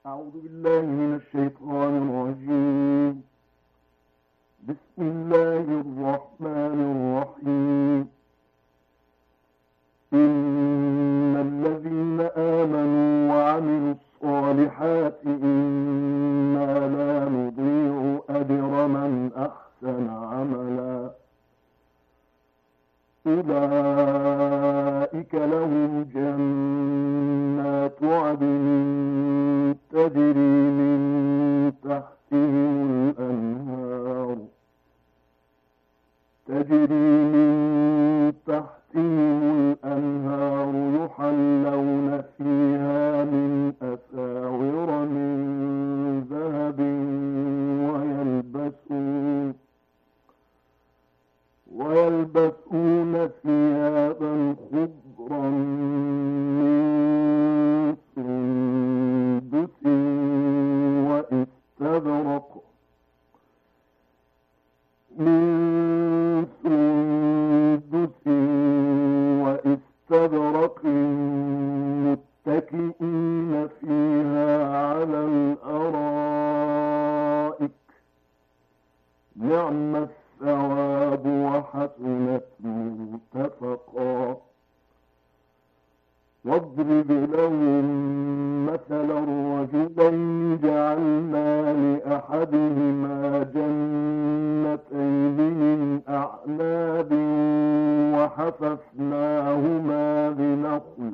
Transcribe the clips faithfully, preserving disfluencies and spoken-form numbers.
أعوذ بالله من الشيطان الرجيم. بسم الله الرحمن الرحيم. إن الذين آمنوا وعملوا الصالحات إنا لا نضيع أجر من أحسن عملا أولئك لهم جنات عدن تجري من تحتهم الأنهار تجري من تحتهم الأنهار يحلون فيها من أساور من ذهب ويلبسون ويلبسون ثيابا خضرا من سندس واستبرق من سندس واستبرق متكئين فيها على الأرائك نعم الثواب وحسنت مرتفقا. واضرب لهم مثل الرجلين جعلنا لأحدهما جنتين من أعناب وحففناهما بنخل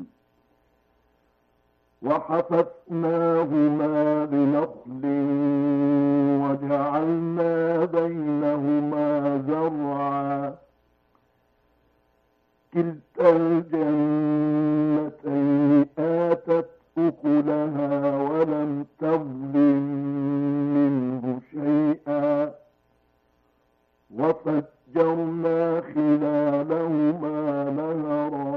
وحففناهما بنخل وجعلنا بينهما زرعا كلتا الجنتين آتت أكلها ولم تظلم منه شيئا وفجرنا خلالهما نهرا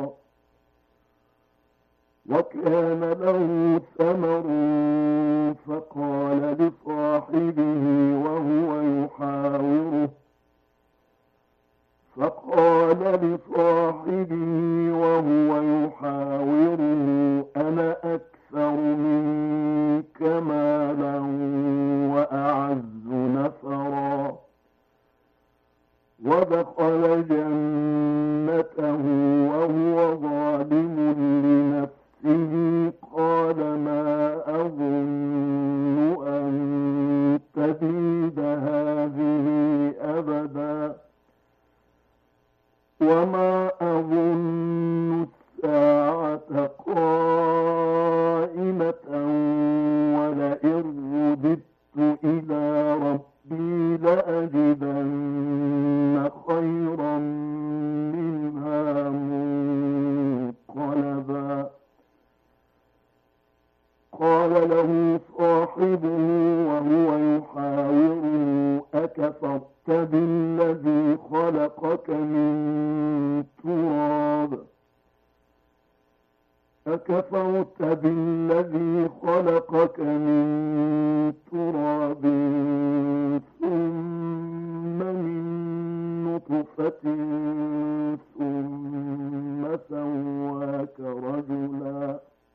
وكان له ثمر فقال لصاحبه وهو يحاوره فقال لصاحبه وهو يحاوره أنا أكثر منك مالا وأعز نفرا ودخل جنته وهو ظالم لنفسه قال ما أظن أن تبيد هذه أبدا وما أظن الساعة قائمة ولئن رددت إلى ربي لأجدن خيرا منها منقلبا. قال له صاحبه وهو يحاوره أكفرت بالذي خلقك من تراب أكفرت بالذي خلقك من تراب ثم من نطفة ثم سواك رجلا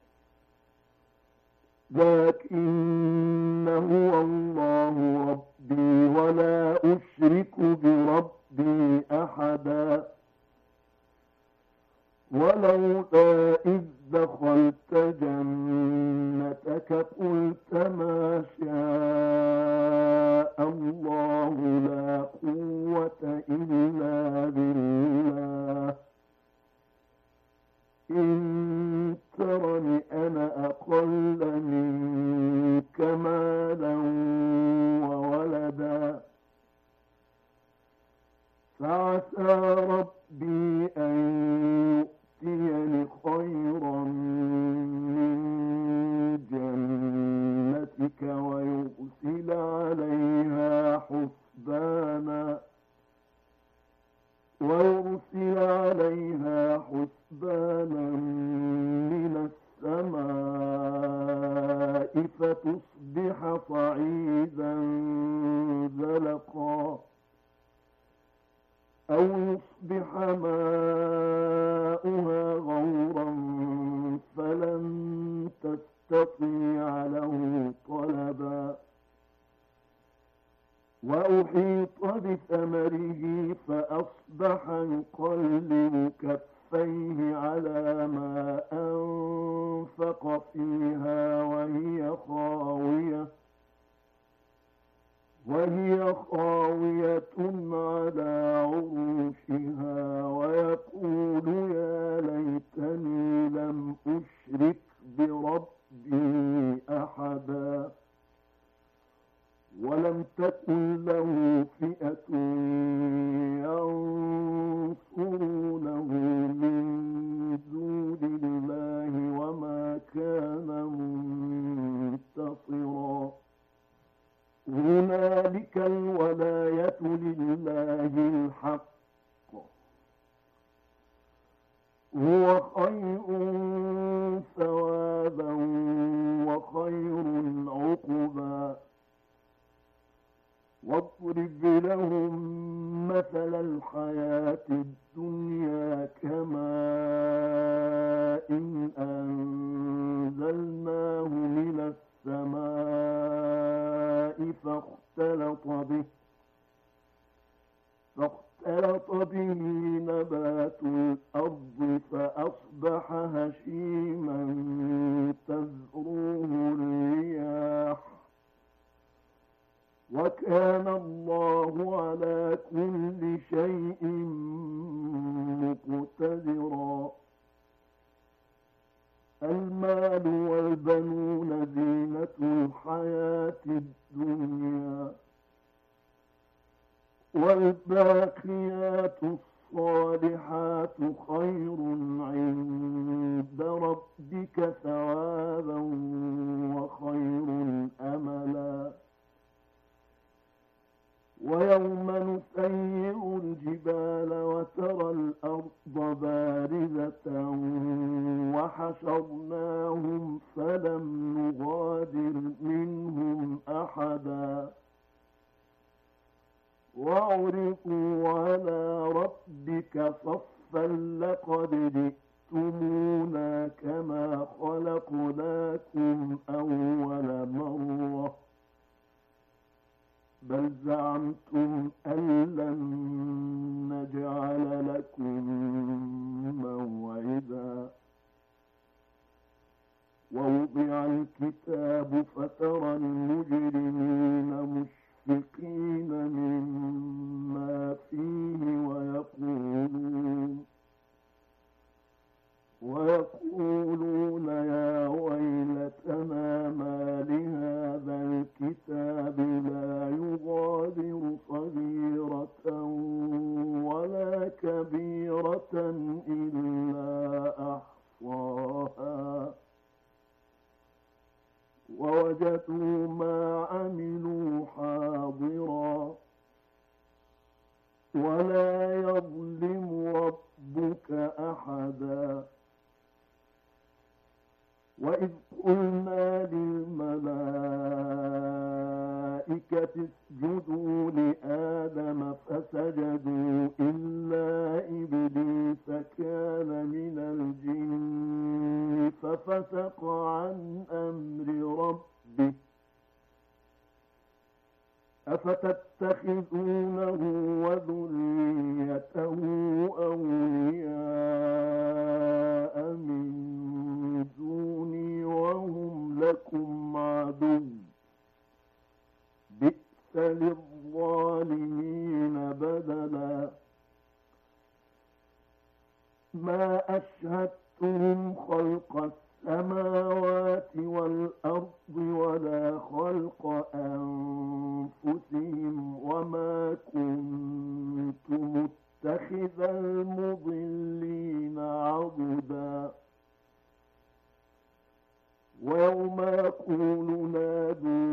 لكن هو الله ربي ولا أشرك بربي أحدا ولولا إذ دخلت جنتك قلت ما شاء الله لا قوة إلا بالله إن ترني أنا أقل منك مالا وولدا فعسى ربي أن يؤتيني خيرا من جنتك ويرسل عليها حسبانا ويرسل عليها حسبانا من السماء فتصبح صعيدا زلقا أو يصبح ماؤها غورا فلن تستطيع له ففسق فيها وهي خاوية وهي خاوية على عروشها ويقول يا ليتني لم أشرك بربي أحدا ولم تكن له فئة ينصرونه من دون الله وما كان منتصرا هنالك الولاية لله الحق هو خير ثوابا وخير عقبا واضرب لهم مثل الحياة الدنيا كماء إن أنزلناه من السماء فاختلط به فاختلط به نبات الأرض فأصبح هشيما تذروه الرياح وكان الله على كل شيء مقتدرا المال والبنون زينة الحياة الدنيا والباقيات الصالحات خير عند ربك ثوابا وخير أملا ويوم نسير الجبال وترى الأرض بارزة وحشرناهم فلم نغادر منهم أحدا وعرضوا على ربك صفا لقد جئتمونا كما خلقناكم أول مرة بل زعمتم أن لن نجعل لكم موعدا ووضع الكتاب فترى المجرمين مشفقين مما فيه ويقولون ويقولون يا ويلتنا ما لهذا الكتاب لا يغادر صغيرة ولا كبيرة إلا أحصاها ووجدوا ما عملوا حاضرا ولا يظلم ربك أحدا وإذ قلنا للملائكة اسجدوا لآدم فسجدوا إلا إبليس كان من الجن ففسق عن أمر ربه أفتتخذونه وذريته أولياء من دوني وهم لكم عدو بئس للظالمين بدلا ما أشهدتهم خلق السماوات والأرض ولا خلق أنفسهم وما كنت متخذ المضلين عضدا ويوم يقول نادوا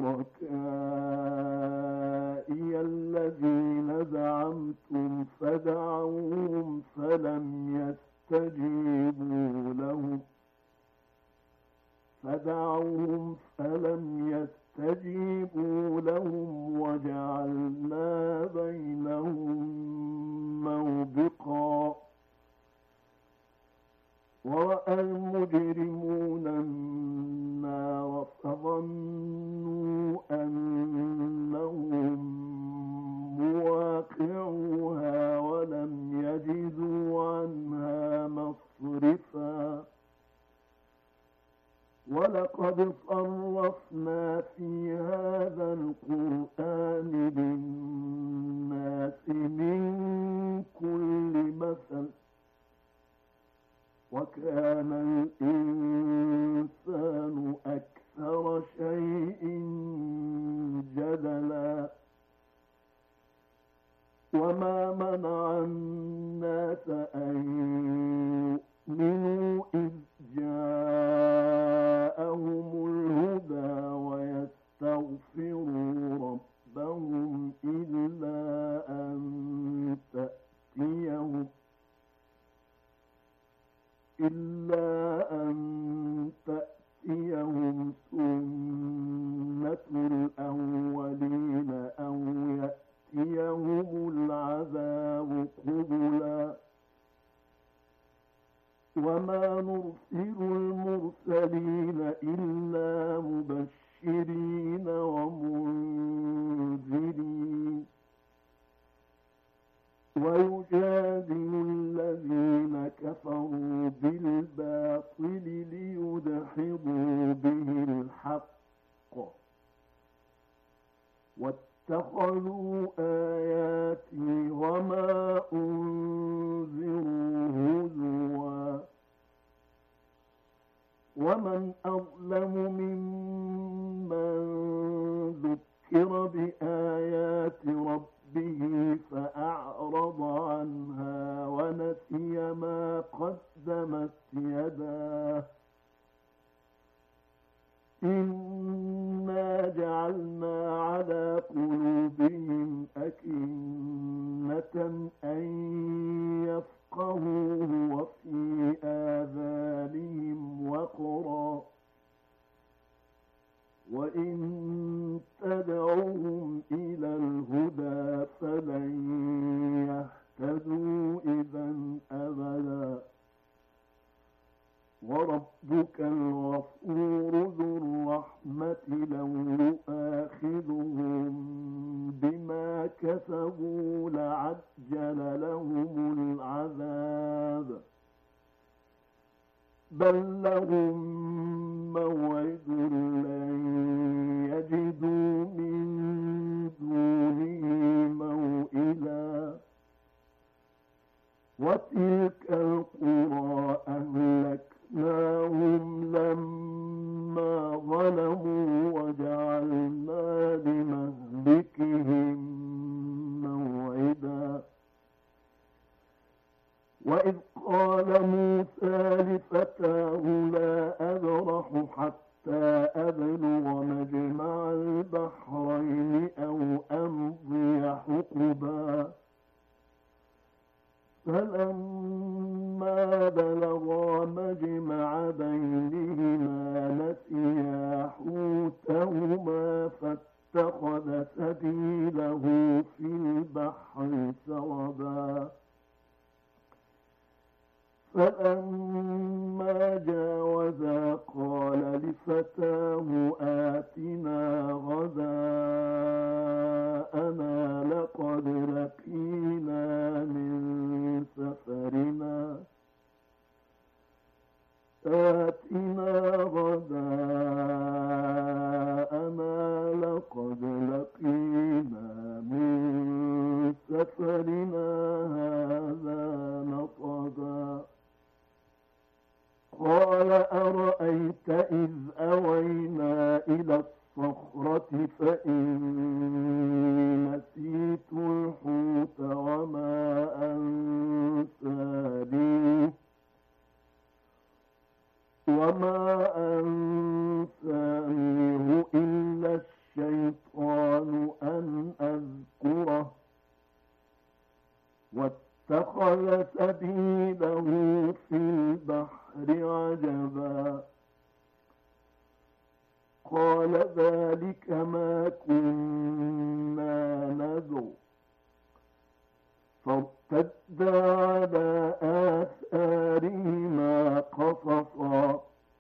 شركائي الذين زعمتم فدعوهم فلم يستجيبوا لهم فدعوهم فلم يستجيبوا لهم وجعلنا بينهم موبقا ورأى المجرمون النار فظنوا أنهم مواقعوها ولم يجدوا عنها مصرفا ولقد صرفنا في هذا القرآن للناس من كل مثل وكان الإنسان أكثر شيء جدلا وما منع الناس أن يؤمنوا إذ جاءهم الهدى ويستغفروا ربهم إلا أن تأتيهم إلا أن تأتيهم سنة الأولين أو يأتيهم العذاب قبلا وما نرسل المرسلين إلا مبشرين ومنذرين ويجادل الذين كفروا بالباطل ليدحضوا به الحق واتخذوا آياتي وما أنذروا هزوا ومن أظلم ممن ذكر بآيات ربه فأعرض عنها ونسي ما قدمت يداه إنا جعلنا على قلوبهم أكنة أن يفقهوه وفي آذانهم وقرا وإن تدعوهم إلى الهدى فلن يهتدوا إذا أبدا وربك الغفور ذو الرحمة لو يؤاخذهم بما كسبوا لعجل لهم العذاب بل لهم موعد لن يجدوا من دونه موئلا وتلك القرى أهلكناهم لما ظلموا وجعلنا لمهلكهم موعدا وإذ قال موسى لفتاه لا أبرح حتى أبلغ مجمع البحرين أو أمضي حقبا فلما بلغا مجمع بينهما نسيا حوتهما فاتخذ سبيله في البحر سربا فلما جاوزا قال لفتاه آتنا غداءنا لقد لقينا من سفرنا آتنا غداءنا لقد لقينا من سفرنا هذا نصبا قال أرأيت إذ أوينا إلى الصخرة فإني نسيت الحوت وما أنسانيه وما أنسانيه إلا الشيطان أن أذكره واتخذ سبيله في البحر عجبا قال ذلك ما كنا نبغ فارتدا على آثارهما قصصا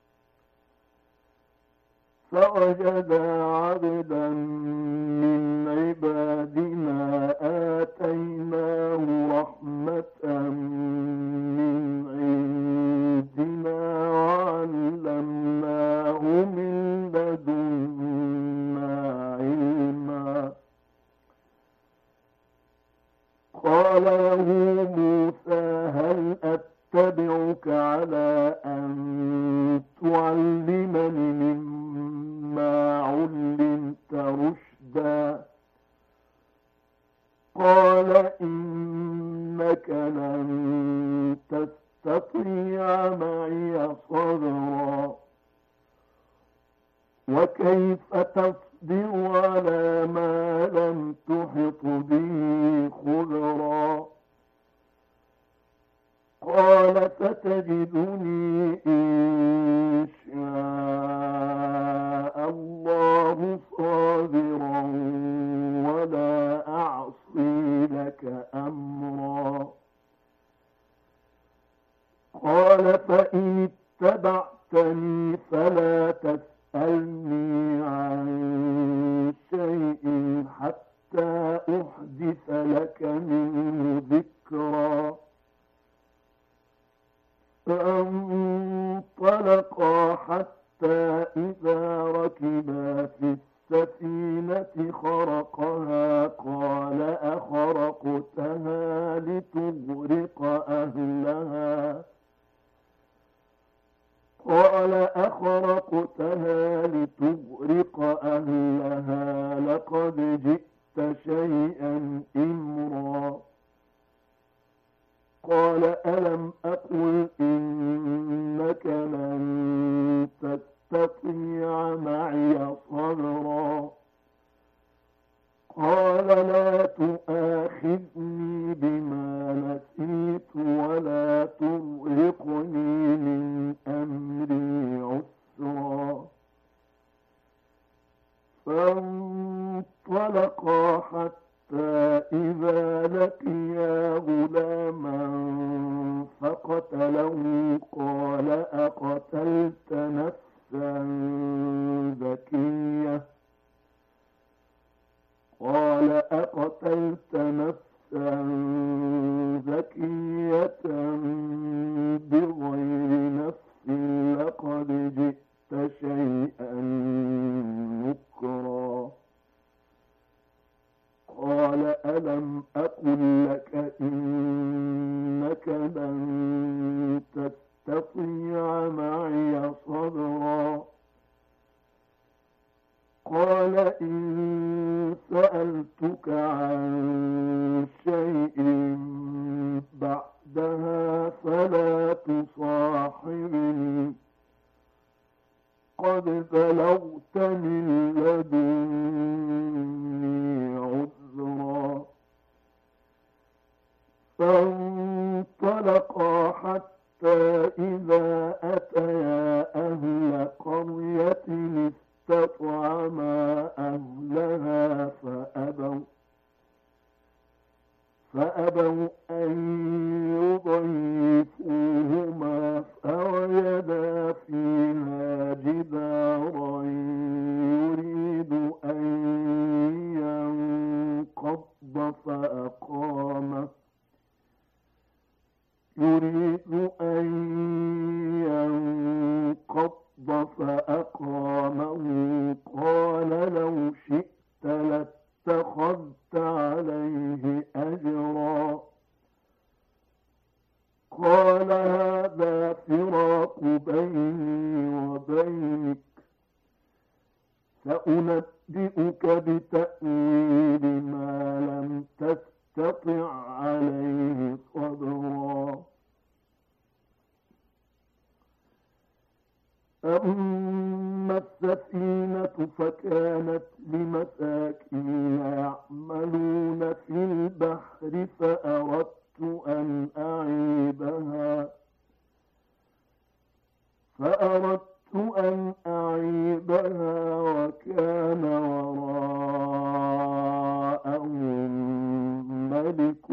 فوجدا عبدا من عبادنا آتيناه رحمة من عندنا وعلمناه الأيمن مما علمت رشدا قال إنك لن تستطيع معي صبرا وكيف تصبر على ما لم تحط به خبرا قال ستجدني إن شاء الله صابرا ولا أعصي لك أمرا قال فإن اتبعتني فلا تسألني عن شيء حتى أحدث لك منه ذكرا فانطلقا حتى إذا ركبا في السفينة خرقها قال أخرقتها لتغرق أهلها قال أخرقتها لتغرق أهلها لقد جئت شيئا إمرا قال ألم أقل إنك لن تستطيع معي صبرا قال لا تؤاخذني بما نسيت ولا ترهقني من أمري عسرا فانطلقا حتى إذا لقيا غلاما فقتله قال أقتلت نفسا زكية قال أقتلت نفسا زكية بغير نفس لقد جئت شيئا نكرا قال ألم أقل لك إنك لن تستطيع معي صبرا قال إن سألتك عن شيء بعدها فلا تصاحبني قد بلغت من لدني عذرا فانطلقا حتى إذا أتيا أهل قرية استطعما أهلها فأبوا فأبوا أن يضيفوهما فوجدا فيها جدارا يريد أن ينقض فأقامه يريد أن ينقض فأقامه قال لو شئت لاتخذت عليه أجرا قال هذا فراق بيني وبينك سأنبئك بتأويل ما لم تستطع عليه صبرا أما السفينة فكانت لمساكين يعملون في البحر فأردت أن أعيبها فأردت أن أعيبها وكان وراءهم ملك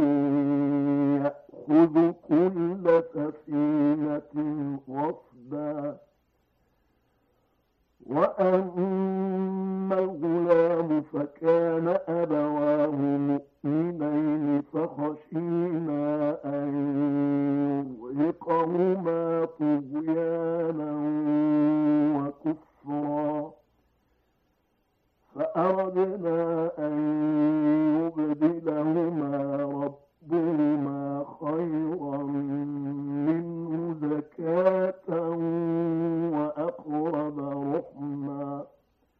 يأخذ كل سفينة غصبا وأما الغلام فكان أبواه مؤمنين فخشينا أن يرهقهما طغيانا وكفرا فأردنا أن يبدلهما ربهما خيرا منه زكاة وأقرب رحما.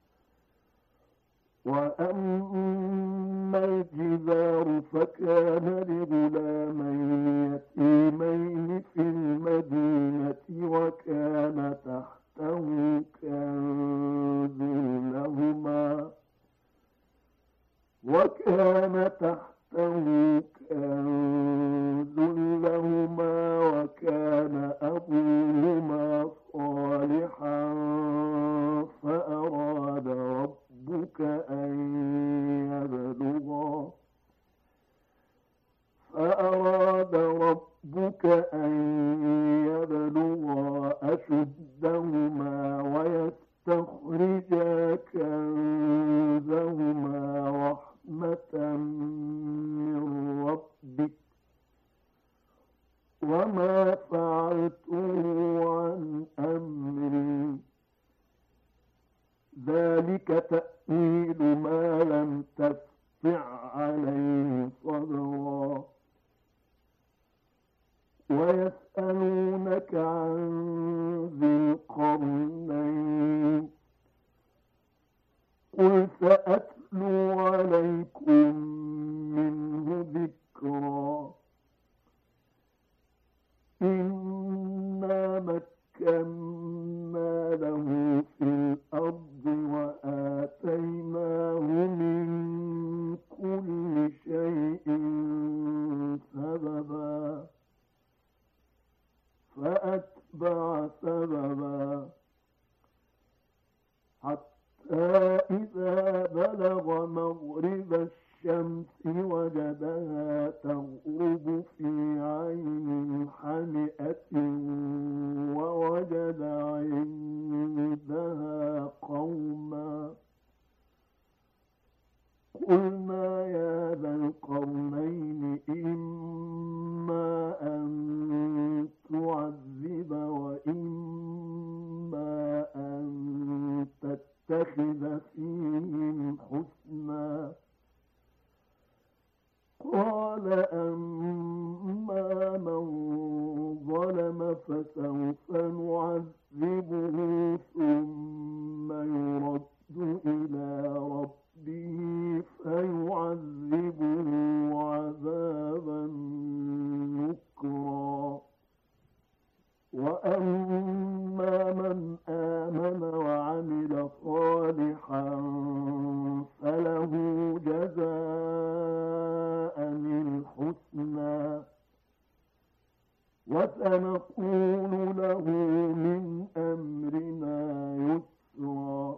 وأما الجدار فكان لغلامين يتيمين في المدينة وكان تحته كنز لهما وكان تحته كنز لهما وكان أبوهما صالحا فأراد ربك أن يبلغا فأراد ربك أن يبلغا أشدهما ويستخرجا كنزهما رحمة من ربك وما فعلته عن أمري ذلك تأويل ما لم تستطع عليه صبرا. ويسألونك عن ذي القرنين قل سأتلو عليكم منه ذكرا. إنا مكنا له في الأرض وآتيناه من كل شيء سببا فأتبع سببا حتى إذا بلغ مغرب الشمس وجدها تغرب في عين حمئة ووجد عندها قوما قلنا يا ذا القرنين إما أن تعذب وإما أن تتخذ فيهم حسنا. قال أما من ظلم فسوف نعذبه ثم يرد إلى ربه فيعذبه عذابا نكرا. وأما من آمن وعمل صالحا فله جزاء الحسنى وسنقول له من أمرنا يسرا.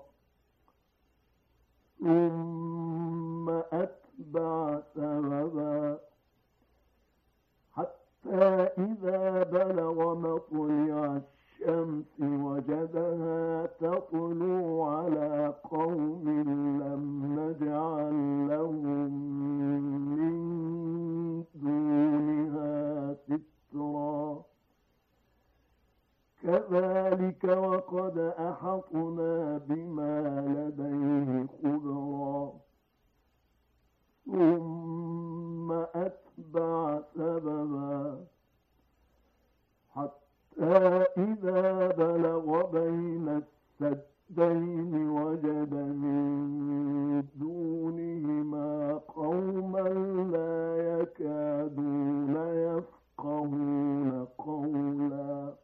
ثم أتبع سببا حتى إذا بلغ مطلع الشمس وجدها تطلع على قوم لم نجعل لهم من دونها سترا. كذلك وقد أحطنا بما لديه خبرا. ثم أتبع سببا حتى إذا بلغ بين السدين وجد من دونهما قوما لا يكادون يفقهون قولا.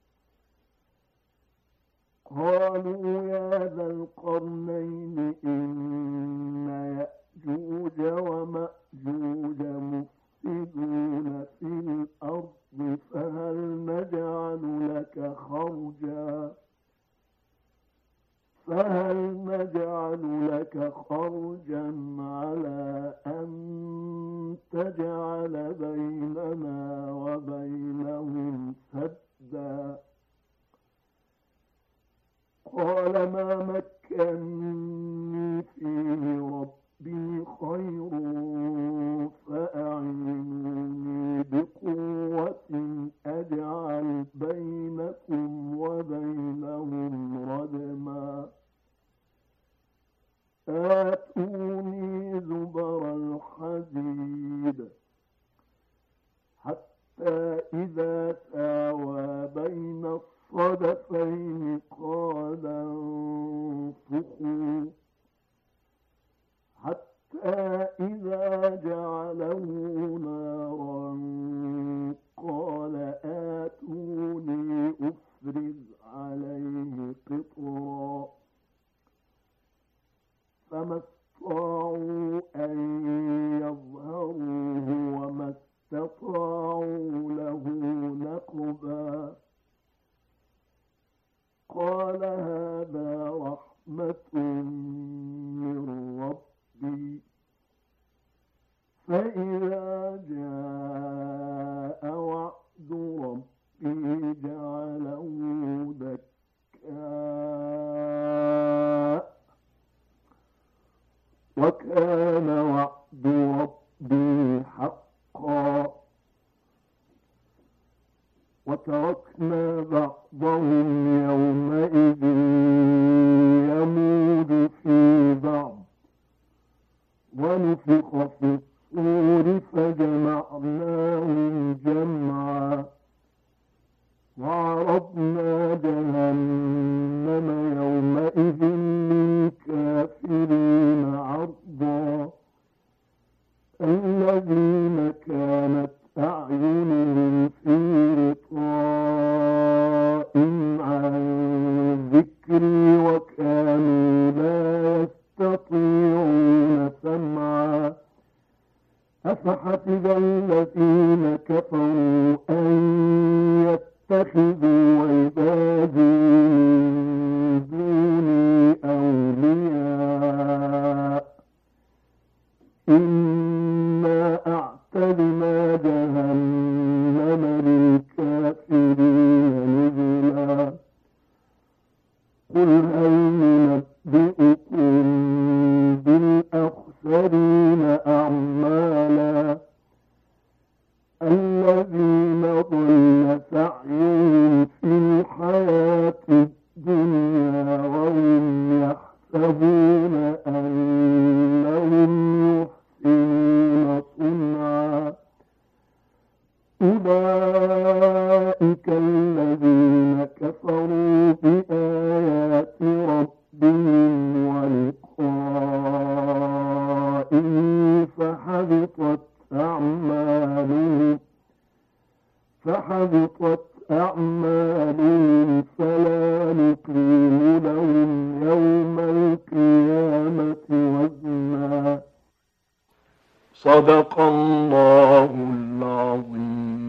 قالوا يا ذا القرنين إن يأجوج ومأجوج مفسدون في الأرض فهل نجعل لك خرجا فهل نجعل لك خرجا على أن تجعل بيننا وبينهم سدا. قال ما مكنني فيه ربي خير فأعينوني بقوة أجعل بينكم وبينهم ردما. آتوني زبر الحديد حتى إذا ساوى بين الصدفين قال ينفخوا حتى إذا جعله نارا قال آتوني أفرغ عليه قطرا فما استطاعوا أن يظهروه وما استطاعوا له نقبا قال هذا رحمة من ربي فإذا جاء وعد ربي جعله دكاء وكان وعد ربي حقا وتركنا بعضهم يومئذ يموج في بعض ونفخ في الصور فجمعناهم جمعا وعرضنا جهنم يومئذ للكافرين عرضا الذين كانت أعينهم في غطاء عن ذكري وكانوا لا يستطيعون سمعا أفحسب الذين كفروا أن يتخذوا عبادي من دوني أولياء إنا أعتدنا جهنم للكافرين نزلا قل هل ننبئكم بالأخسرين أعمالا الذين ضل سعيهم في الحياة الدنيا وهم يحسبون أنهم يحسنون صنعا أولئك الذين كفروا بآيات ربهم ولقائه فحبطت أعمالهم فحبطت أعمالهم فلا نقيم لهم يوم القيامة وزنا. صدق الله العظيم.